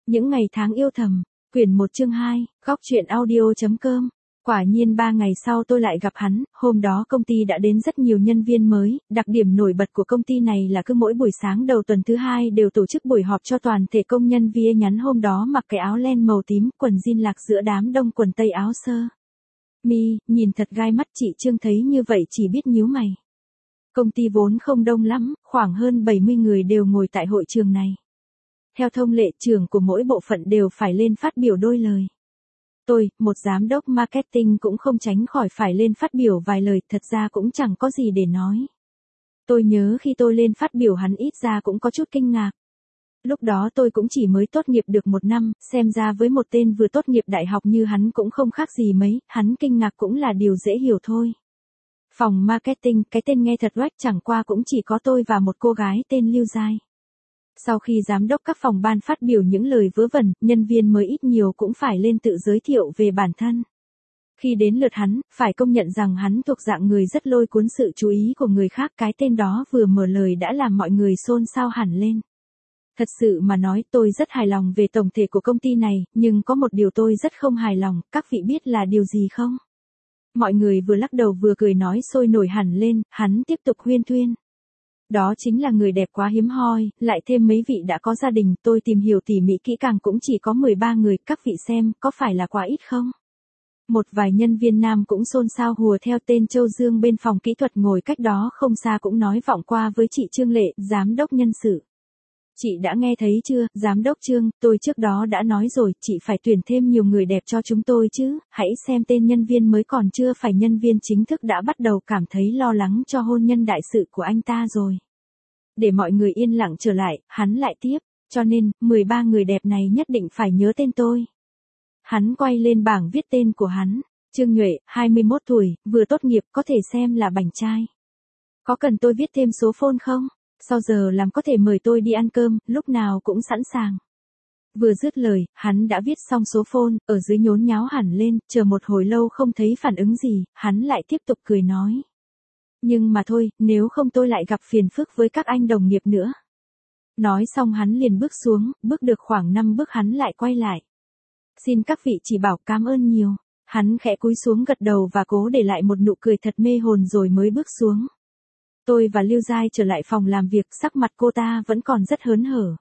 Những ngày tháng yêu thầm, quyển 1 chương 2, góc truyện audio.com. Quả nhiên 3 ngày sau tôi lại gặp hắn, hôm đó công ty đã đến rất nhiều nhân viên mới, đặc điểm nổi bật của công ty này là cứ mỗi buổi sáng đầu tuần thứ hai đều tổ chức buổi họp cho toàn thể công nhân viên. Nhắn hôm đó mặc cái áo len màu tím, quần jean lạc giữa đám đông, quần tây áo sơ mi, nhìn thật gai mắt. Chị Trương thấy như vậy chỉ biết nhíu mày. Công ty vốn không đông lắm, khoảng hơn 70 người đều ngồi tại hội trường này. Theo thông lệ, trưởng của mỗi bộ phận đều phải lên phát biểu đôi lời. Tôi, một giám đốc marketing cũng không tránh khỏi phải lên phát biểu vài lời, thật ra cũng chẳng có gì để nói. Tôi nhớ khi tôi lên phát biểu hắn ít ra cũng có chút kinh ngạc. Lúc đó tôi cũng chỉ mới tốt nghiệp được 1 năm, xem ra với một tên vừa tốt nghiệp đại học như hắn cũng không khác gì mấy, hắn kinh ngạc cũng là điều dễ hiểu thôi. Phòng marketing, cái tên nghe thật oách, chẳng qua cũng chỉ có tôi và một cô gái tên Lưu Giai. Sau khi giám đốc các phòng ban phát biểu những lời vớ vẩn, nhân viên mới ít nhiều cũng phải lên tự giới thiệu về bản thân. Khi đến lượt hắn, phải công nhận rằng hắn thuộc dạng người rất lôi cuốn sự chú ý của người khác. Cái tên đó vừa mở lời đã làm mọi người xôn xao hẳn lên. Thật sự mà nói, tôi rất hài lòng về tổng thể của công ty này, nhưng có một điều tôi rất không hài lòng, các vị biết là điều gì không? Mọi người vừa lắc đầu vừa cười nói sôi nổi hẳn lên, hắn tiếp tục huyên thuyên. Đó chính là người đẹp quá hiếm hoi, lại thêm mấy vị đã có gia đình, tôi tìm hiểu tỉ mỉ kỹ càng cũng chỉ có 13 người, các vị xem, có phải là quá ít không? Một vài nhân viên nam cũng xôn xao hùa theo. Tên Châu Dương bên phòng kỹ thuật ngồi cách đó không xa cũng nói vọng qua với chị Trương Lệ, giám đốc nhân sự. Chị đã nghe thấy chưa, giám đốc Trương, tôi trước đó đã nói rồi, chị phải tuyển thêm nhiều người đẹp cho chúng tôi chứ, hãy xem tên nhân viên mới còn chưa phải nhân viên chính thức đã bắt đầu cảm thấy lo lắng cho hôn nhân đại sự của anh ta rồi. Để mọi người yên lặng trở lại, hắn lại tiếp, cho nên, 13 người đẹp này nhất định phải nhớ tên tôi. Hắn quay lên bảng viết tên của hắn, Trương Nhuệ, 21 tuổi, vừa tốt nghiệp, có thể xem là bảnh trai. Có cần tôi viết thêm số phone không? Sau giờ làm có thể mời tôi đi ăn cơm, lúc nào cũng sẵn sàng. Vừa dứt lời, hắn đã viết xong số phone, ở dưới nhốn nháo hẳn lên, chờ một hồi lâu không thấy phản ứng gì, hắn lại tiếp tục cười nói. Nhưng mà thôi, nếu không tôi lại gặp phiền phức với các anh đồng nghiệp nữa. Nói xong hắn liền bước xuống, bước được khoảng 5 bước hắn lại quay lại. Xin các vị chỉ bảo, cảm ơn nhiều. Hắn khẽ cúi xuống gật đầu và cố để lại một nụ cười thật mê hồn rồi mới bước xuống. Tôi và Lưu Giai trở lại phòng làm việc, sắc mặt cô ta vẫn còn rất hớn hở.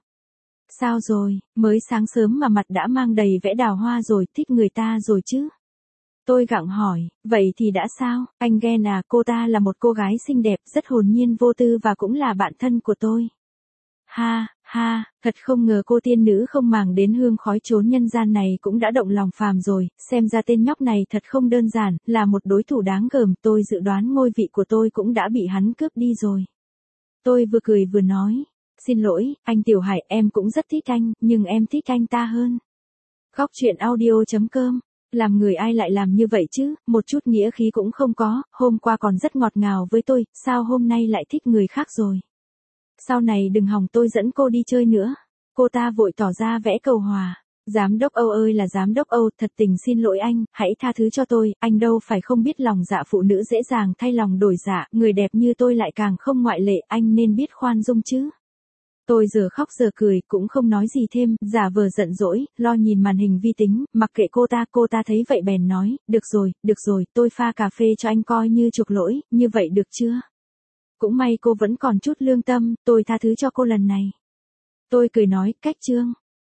Sao rồi, mới sáng sớm mà mặt đã mang đầy vẻ đào hoa rồi, thích người ta rồi chứ? Tôi gặng hỏi, vậy thì đã sao, anh ghen à? Cô ta là một cô gái xinh đẹp, rất hồn nhiên vô tư và cũng là bạn thân của tôi. Ha, ha, thật không ngờ cô tiên nữ không màng đến hương khói chốn nhân gian này cũng đã động lòng phàm rồi, xem ra tên nhóc này thật không đơn giản, là một đối thủ đáng gờm. Tôi dự đoán ngôi vị của tôi cũng đã bị hắn cướp đi rồi. Tôi vừa cười vừa nói, xin lỗi, anh Tiểu Hải, em cũng rất thích anh, nhưng em thích anh ta hơn. Góc truyện audio.com. Làm người ai lại làm như vậy chứ, một chút nghĩa khí cũng không có, hôm qua còn rất ngọt ngào với tôi, sao hôm nay lại thích người khác rồi? Sau này đừng hòng tôi dẫn cô đi chơi nữa. Cô ta vội tỏ ra vẻ cầu hòa. Giám đốc Âu ơi là giám đốc Âu, thật tình xin lỗi anh, hãy tha thứ cho tôi, anh đâu phải không biết lòng dạ phụ nữ dễ dàng thay lòng đổi dạ, người đẹp như tôi lại càng không ngoại lệ, anh nên biết khoan dung chứ. Tôi giờ khóc giờ cười, cũng không nói gì thêm, giả vờ giận dỗi, lo nhìn màn hình vi tính, mặc kệ cô ta thấy vậy bèn nói, được rồi, tôi pha cà phê cho anh coi như chuộc lỗi, như vậy được chưa? Cũng may cô vẫn còn chút lương tâm, tôi tha thứ cho cô lần này. Tôi cười nói, cách Trương.